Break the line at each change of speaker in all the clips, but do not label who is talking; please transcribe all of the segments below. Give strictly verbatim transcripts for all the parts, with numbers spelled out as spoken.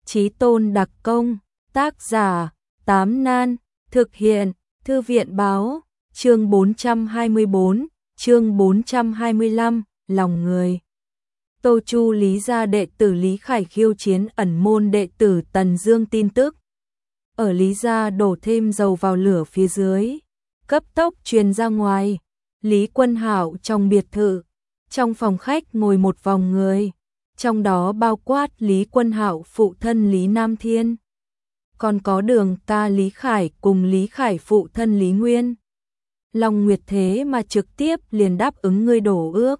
Chí tôn đặc công, tác giả, Tám Nan, thực hiện, Thư viện báo, chương bốn trăm hai mươi bốn, chương bốn trăm hai mươi lăm, lòng người. Tô Chu Lý gia đệ tử Lý Khải khiêu chiến ẩn môn đệ tử Tần Dương tin tức. Ở Lý gia đổ thêm dầu vào lửa phía dưới, cấp tốc truyền ra ngoài. Lý Quân Hạo trong biệt thự, trong phòng khách ngồi một vòng người, trong đó bao quát Lý Quân Hạo phụ thân Lý Nam Thiên, còn có Đường ca Lý Khải cùng Lý Khải phụ thân Lý Nguyên. Long Nguyệt thế mà trực tiếp liền đáp ứng ngươi đổ ước.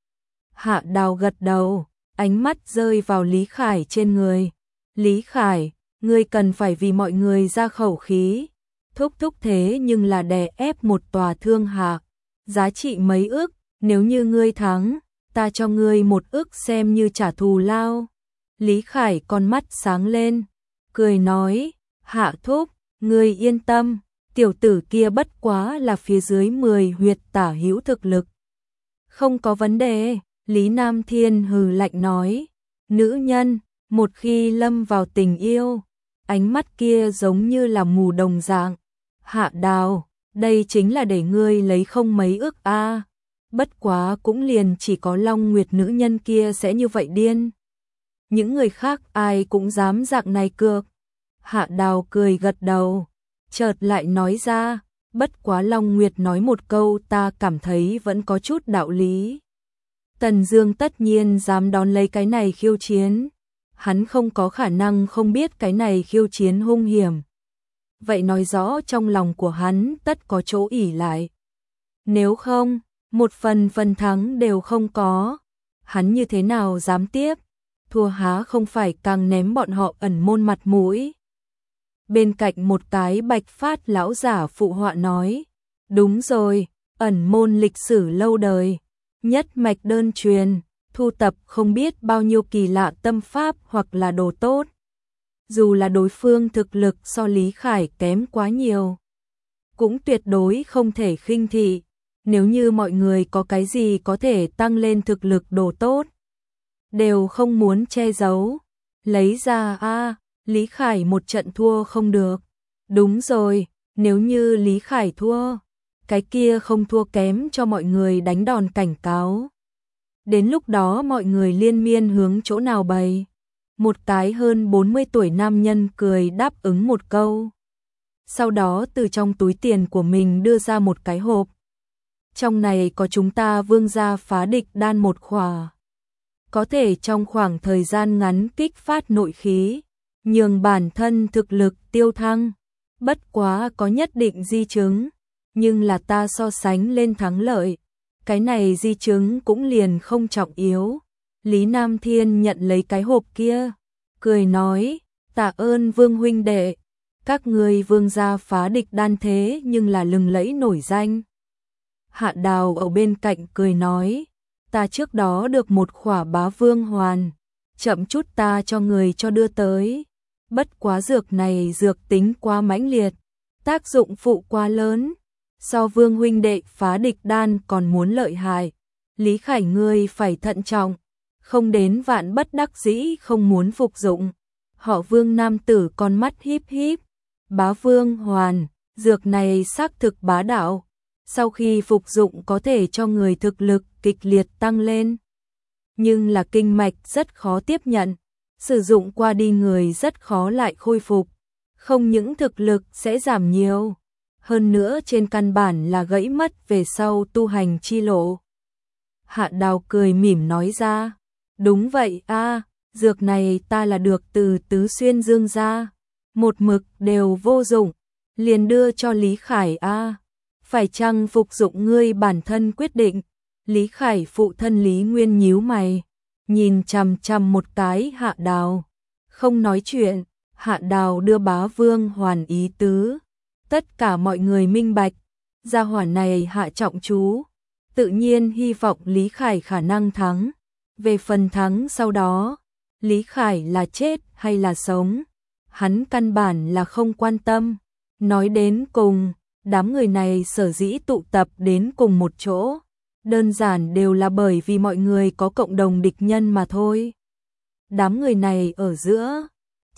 Hạ Đào gật đầu, ánh mắt rơi vào Lý Khải trên người. Lý Khải, ngươi cần phải vì mọi người ra khẩu khí. Thúc thúc thế nhưng là đè ép một tòa thương hạ, giá trị mấy ức, nếu như ngươi thắng, ta cho ngươi một ức xem như trả thù lao. Lý Khải con mắt sáng lên, cười nói, Hạ thúc, ngươi yên tâm, tiểu tử kia bất quá là phía dưới mười huyệt tả hữu thực lực. Không có vấn đề, Lý Nam Thiên hừ lạnh nói, nữ nhân, một khi lâm vào tình yêu, ánh mắt kia giống như là mù đồng dạng. Hạ Đào, đây chính là để ngươi lấy không mấy ức a. À. Bất quá cũng liền chỉ có Long Nguyệt nữ nhân kia sẽ như vậy điên. Những người khác ai cũng dám dạng này cược. Hạ Đào cười gật đầu, chợt lại nói ra, bất quá Long Nguyệt nói một câu ta cảm thấy vẫn có chút đạo lý. Tần Dương tất nhiên dám đón lấy cái này khiêu chiến, hắn không có khả năng không biết cái này khiêu chiến hung hiểm. Vậy nói rõ trong lòng của hắn tất có chỗ ỷ lại. Nếu không, một phần phần thắng đều không có, hắn như thế nào dám tiếp, thua há không phải càng ném bọn họ ẩn môn mặt mũi. Bên cạnh một cái bạch phát lão giả phụ họa nói, đúng rồi, ẩn môn lịch sử lâu đời, nhất mạch đơn truyền, thu tập không biết bao nhiêu kỳ lạ tâm pháp hoặc là đồ tốt. Dù là đối phương thực lực so Lý Khải kém quá nhiều, cũng tuyệt đối không thể khinh thị. Nếu như mọi người có cái gì có thể tăng lên thực lực đồ tốt, đều không muốn che giấu, lấy ra a. À, Lý Khải một trận thua không được. Đúng rồi, nếu như Lý Khải thua, cái kia không thua kém cho mọi người đánh đòn cảnh cáo. Đến lúc đó mọi người liên miên hướng chỗ nào bày. Một cái hơn bốn mươi tuổi nam nhân cười đáp ứng một câu. Sau đó từ trong túi tiền của mình đưa ra một cái hộp. Trong này có chúng ta Vương gia phá địch đan một khỏa. Có thể trong khoảng thời gian ngắn kích phát nội khí, nhường bản thân thực lực tiêu thăng. Bất quá có nhất định di chứng, nhưng là ta so sánh lên thắng lợi. Cái này di chứng cũng liền không trọng yếu. Lý Nam Thiên nhận lấy cái hộp kia, cười nói, tạ ơn Vương huynh đệ, các ngươi Vương gia phá địch đan thế nhưng là lừng lẫy nổi danh. Hạ Đào ở bên cạnh cười nói, ta trước đó được một khỏa bá vương hoàn, chậm chút ta cho người cho đưa tới. Bất quá dược này dược tính quá mãnh liệt, tác dụng phụ quá lớn, so Vương huynh đệ phá địch đan còn muốn lợi hại. Lý Khải ngươi phải thận trọng, không đến vạn bất đắc dĩ không muốn phục dụng. Họ Vương nam tử con mắt híp híp, bá vương hoàn, dược này xác thực bá đạo. Sau khi phục dụng có thể cho người thực lực kịch liệt tăng lên. Nhưng là kinh mạch rất khó tiếp nhận, sử dụng qua đi người rất khó lại khôi phục. Không những thực lực sẽ giảm nhiều, hơn nữa trên căn bản là gãy mất về sau tu hành chi lộ. Hạ Đào cười mỉm nói ra, đúng vậy a, à, dược này ta là được từ Tứ Xuyên Dương gia, một mực đều vô dụng, liền đưa cho Lý Khải a. À. Phải chăng phục dụng ngươi bản thân quyết định. Lý Khải phụ thân Lý Nguyên nhíu mày, nhìn chằm chằm một cái Hạ Đào, không nói chuyện. Hạ Đào đưa bá vương hoàn ý tứ, tất cả mọi người minh bạch, gia hỏa này hạ trọng chú, tự nhiên hy vọng Lý Khải khả năng thắng. Về phần thắng sau đó, Lý Khải là chết hay là sống, hắn căn bản là không quan tâm. Nói đến cùng, đám người này sở dĩ tụ tập đến cùng một chỗ, đơn giản đều là bởi vì mọi người có cộng đồng địch nhân mà thôi. Đám người này ở giữa,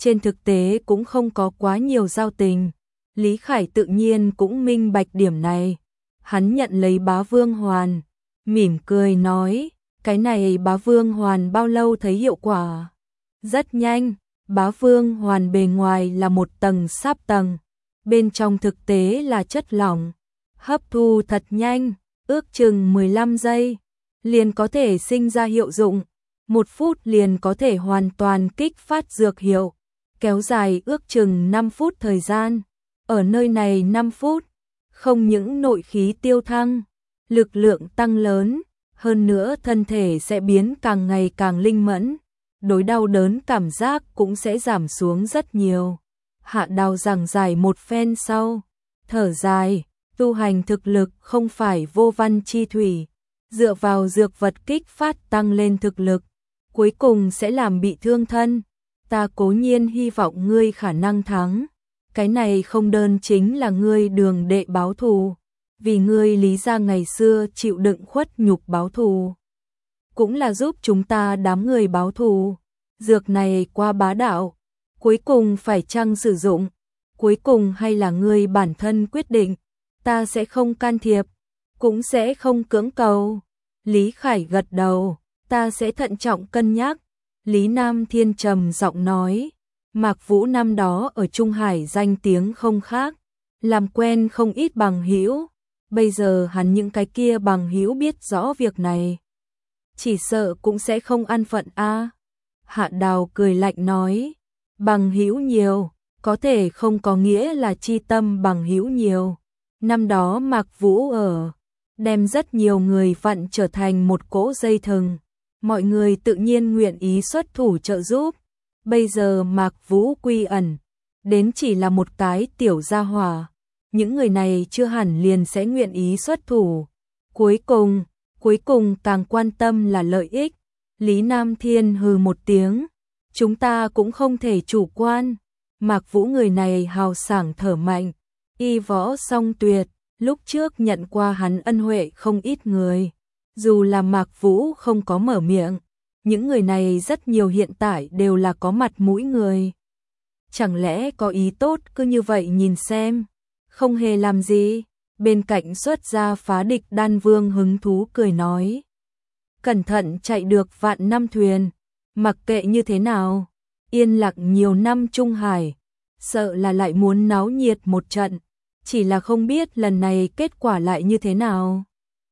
trên thực tế cũng không có quá nhiều giao tình. Lý Khải tự nhiên cũng minh bạch điểm này. Hắn nhận lấy Bá Vương Hoàn, mỉm cười nói, cái này Bá Vương Hoàn bao lâu thấy hiệu quả? Rất nhanh, Bá Vương Hoàn bề ngoài là một tầng sáp tầng, bên trong thực tế là chất lỏng, hấp thu thật nhanh, ước chừng mười lăm giây, liền có thể sinh ra hiệu dụng, một phút liền có thể hoàn toàn kích phát dược hiệu, kéo dài ước chừng năm phút thời gian. Ở nơi này năm phút, không những nội khí tiêu thăng, lực lượng tăng lớn, hơn nữa thân thể sẽ biến càng ngày càng linh mẫn, đối đau đớn cảm giác cũng sẽ giảm xuống rất nhiều. Hạ Đào giảng giải một phen sau, thở dài, tu hành thực lực không phải vô văn chi thủy, dựa vào dược vật kích phát tăng lên thực lực, cuối cùng sẽ làm bị thương thân. Ta cố nhiên hy vọng ngươi khả năng thắng, cái này không đơn chính là ngươi Đường đệ báo thù, vì ngươi Lý gia ngày xưa chịu đựng khuất nhục báo thù, cũng là giúp chúng ta đám người báo thù. Dược này quá bá đạo, cuối cùng phải chăng sử dụng, cuối cùng hay là ngươi bản thân quyết định, ta sẽ không can thiệp, cũng sẽ không cưỡng cầu. Lý Khải gật đầu, ta sẽ thận trọng cân nhắc. Lý Nam Thiên trầm giọng nói, Mạc Vũ năm đó ở Trung Hải danh tiếng không khác, làm quen không ít bằng hữu, bây giờ hắn những cái kia bằng hữu biết rõ việc này, chỉ sợ cũng sẽ không an phận a. Hạ Đào cười lạnh nói, bằng hữu nhiều, có thể không có nghĩa là chi tâm bằng hữu nhiều. Năm đó Mạc Vũ ở, đem rất nhiều người vặn trở thành một cỗ dây thừng, mọi người tự nhiên nguyện ý xuất thủ trợ giúp. Bây giờ Mạc Vũ quy ẩn, đến chỉ là một cái tiểu gia hỏa, những người này chưa hẳn liền sẽ nguyện ý xuất thủ. Cuối cùng, cuối cùng càng quan tâm là lợi ích. Lý Nam Thiên hừ một tiếng, chúng ta cũng không thể chủ quan. Mạc Vũ người này hào sảng thở mạnh, y võ song tuyệt, lúc trước nhận qua hắn ân huệ không ít người. Dù là Mạc Vũ không có mở miệng, những người này rất nhiều hiện tại đều là có mặt mũi người. Chẳng lẽ có ý tốt cứ như vậy nhìn xem, không hề làm gì. Bên cạnh xuất gia Phá Địch Đan Vương hứng thú cười nói, cẩn thận chạy được vạn năm thuyền, mặc kệ như thế nào, yên lặng nhiều năm Trung Hải, sợ là lại muốn náo nhiệt một trận, chỉ là không biết lần này kết quả lại như thế nào.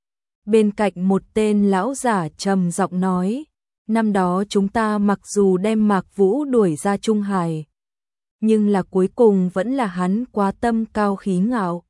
Bên cạnh một tên lão giả trầm giọng nói, năm đó chúng ta mặc dù đem Mạc Vũ đuổi ra Trung Hải, nhưng là cuối cùng vẫn là hắn quá tâm cao khí ngạo,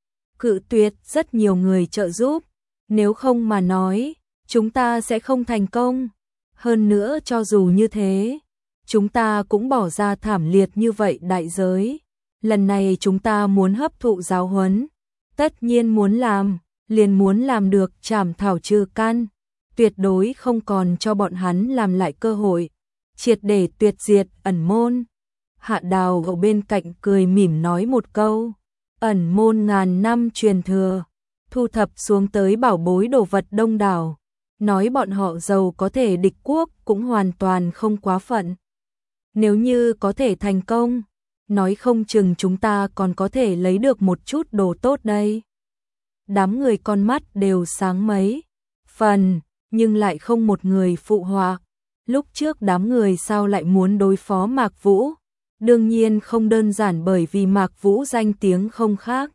cự tuyệt rất nhiều người trợ giúp, nếu không mà nói, chúng ta sẽ không thành công. Hơn nữa cho dù như thế, chúng ta cũng bỏ ra thảm liệt như vậy đại giới. Lần này chúng ta muốn hấp thụ giáo huấn, tất nhiên muốn làm, liền muốn làm được trảm thảo trừ căn, tuyệt đối không còn cho bọn hắn làm lại cơ hội, triệt để tuyệt diệt ẩn môn. Hạ Đào ở bên cạnh cười mỉm nói một câu, ẩn môn ngàn năm truyền thừa, thu thập xuống tới bảo bối đồ vật đông đảo, nói bọn họ giàu có thể địch quốc cũng hoàn toàn không quá phận. Nếu như có thể thành công, nói không chừng chúng ta còn có thể lấy được một chút đồ tốt đây. Đám người con mắt đều sáng mấy phần, nhưng lại không một người phụ họa. Lúc trước đám người sao lại muốn đối phó Mạc Vũ? Đương nhiên không đơn giản bởi vì Mạc Vũ danh tiếng không khác.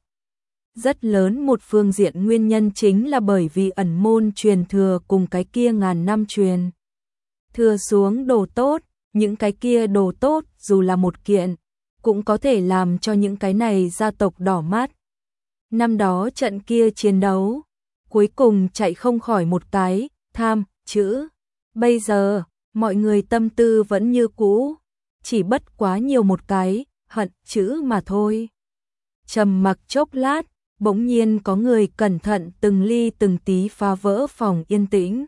Rất lớn một phương diện nguyên nhân chính là bởi vì ẩn môn truyền thừa cùng cái kia ngàn năm truyền thừa xuống đồ tốt, những cái kia đồ tốt dù là một kiện, cũng có thể làm cho những cái này gia tộc đỏ mắt. Năm đó trận kia chiến đấu, cuối cùng chạy không khỏi một cái tham chữ. Bây giờ, mọi người tâm tư vẫn như cũ, chỉ bất quá nhiều một cái hận chữ mà thôi. Trầm mặc chốc lát, bỗng nhiên có người cẩn thận từng ly từng tí phá vỡ phòng yên tĩnh.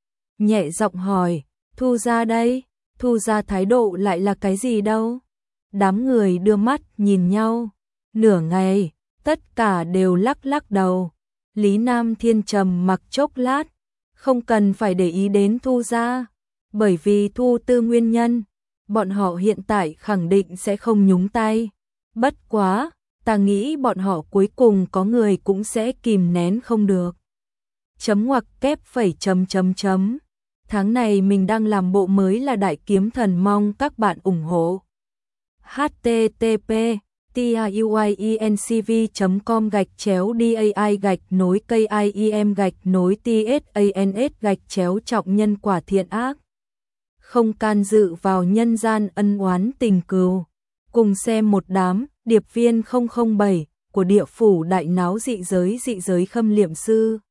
Nhẹ giọng hỏi, Thu gia đây, Thu gia thái độ lại là cái gì đâu? Đám người đưa mắt nhìn nhau, nửa ngày, tất cả đều lắc lắc đầu. Lý Nam Thiên trầm mặc chốc lát, không cần phải để ý đến Thu gia, bởi vì Thu Tư nguyên nhân, bọn họ hiện tại khẳng định sẽ không nhúng tay. Bất quá, ta nghĩ bọn họ cuối cùng có người cũng sẽ kìm nén không được. Chấm ngoặc kép phẩy chấm chấm chấm. Tháng này mình đang làm bộ mới là Đại Kiếm Thần, mong các bạn ủng hộ. h t t p tiuyencv chấm com gạch chéo dai gạch nối kim gạch nối tsans gạch chéo trọng nhân quả thiện ác. Không can dự vào nhân gian ân oán tình cừu. Cùng xem một đám điệp viên không không bảy của địa phủ đại náo dị giới dị giới Khâm Liệm Sư.